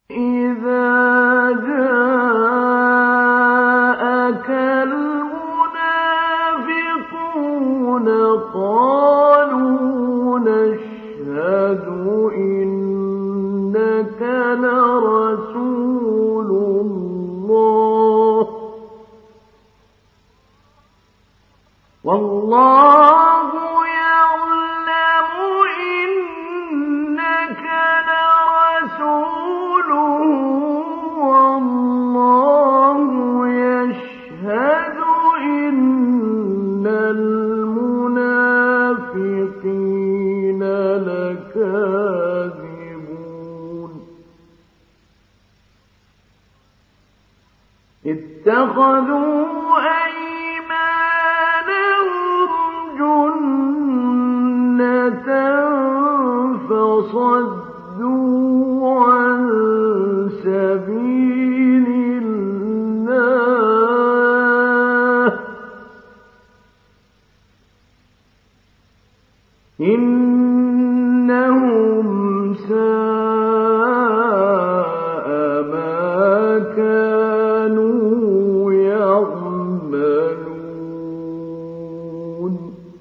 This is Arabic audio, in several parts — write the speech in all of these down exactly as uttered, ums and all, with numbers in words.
إذا جاءك المنافقون قالوا نشهد إنك لرسول الله والله يعلم إنك لرسوله والله يشهد إن المنافقين لكاذبون اتخذوا جنة فصدوا عن سبيل الله إنهم ساء ما كانوا يعملون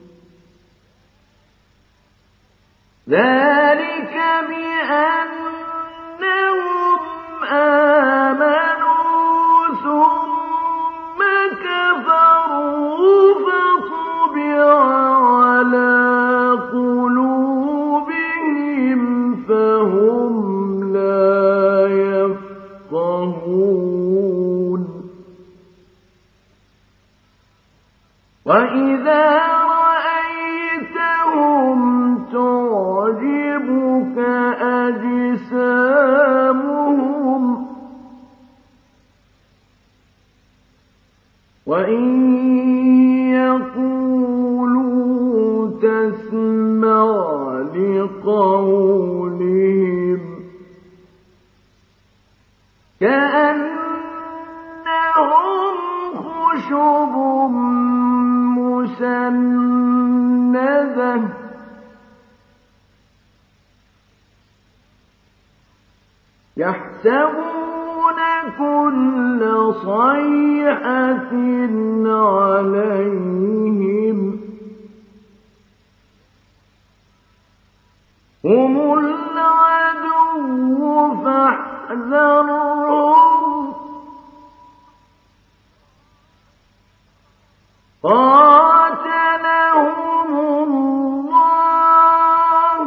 ذلك بأنهم آمنوا ثم كفروا فطبع على قلوبهم فهم لا يفقهون وإذا رأيتهم تعجبك أجسامهم وإن يقولوا تسمع لقولهم كأنهم خشب مسندة يحسبون كل صيحة عليهم هم العدو فاحذرهم قاتلهم الله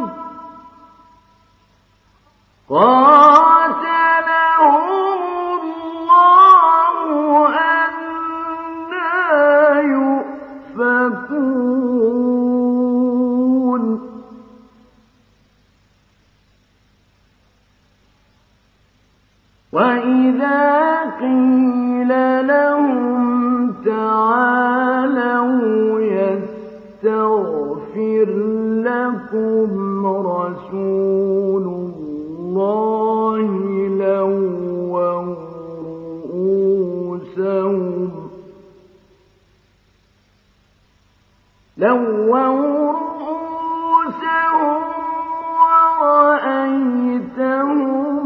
قاتلهم الله أنى يؤفكون وإذا قيل لهم تعالوا يستغفر لكم رسول الله لووا رؤوسهم لووا رؤوسهم ورأيتهم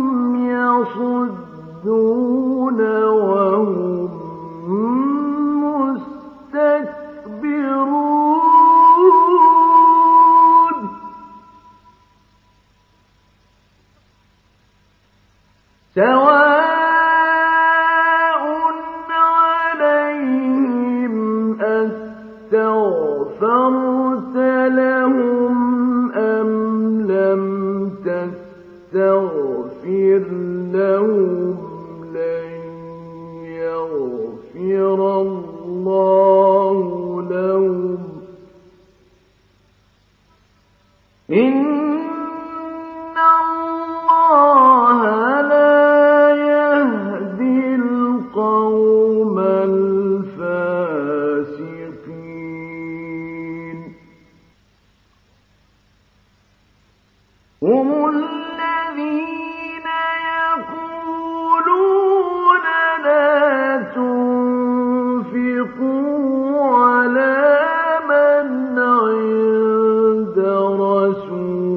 يصدون وهم مستكبرون سواء عليهم أستغفرت لهم أم لم تستغفر لهم لن يغفر الله لهم إن الله لا يهدي القوم الفاسقين هم الذين يقولون لا تنفقوا على من عند رسول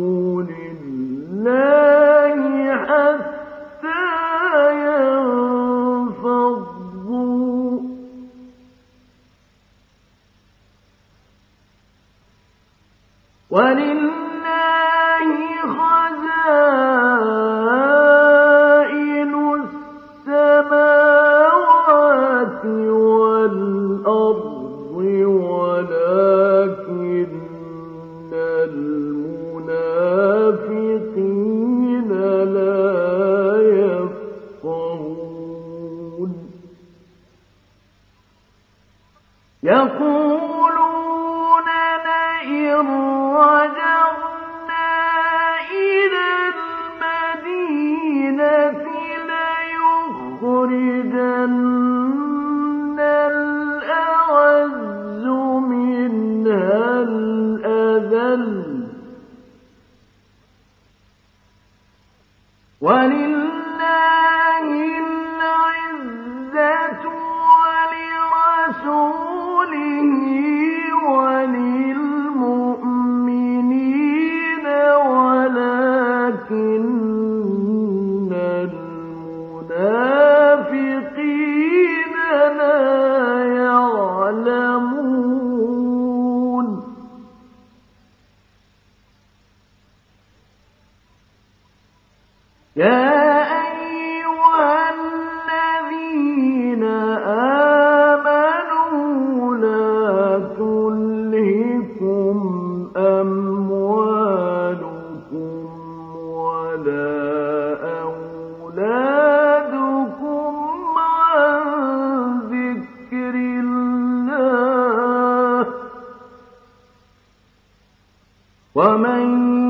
ومن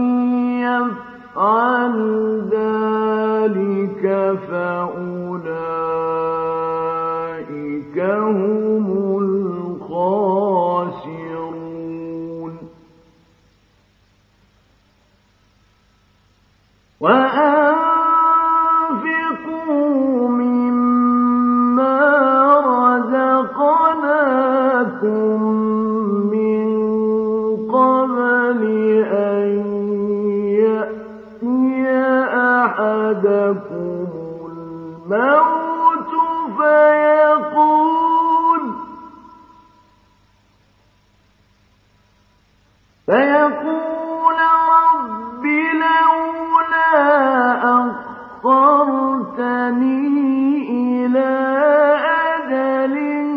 يفعل ذلك فأولئك هم الخاسرون وأنفقوا مما رزقناكم من قبل أن يأتي أحدكم الموت فيقول فيقول رب لولا أخرتني إلى أجل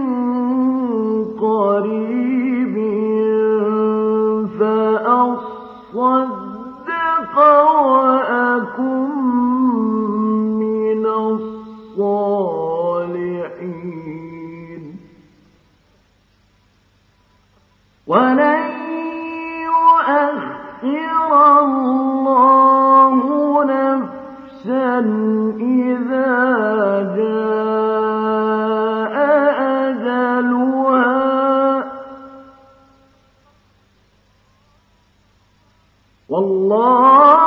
قريب فأصدق وأكن من الصالحين ولن يؤخر الله نفسا إذا جاء أجلها والله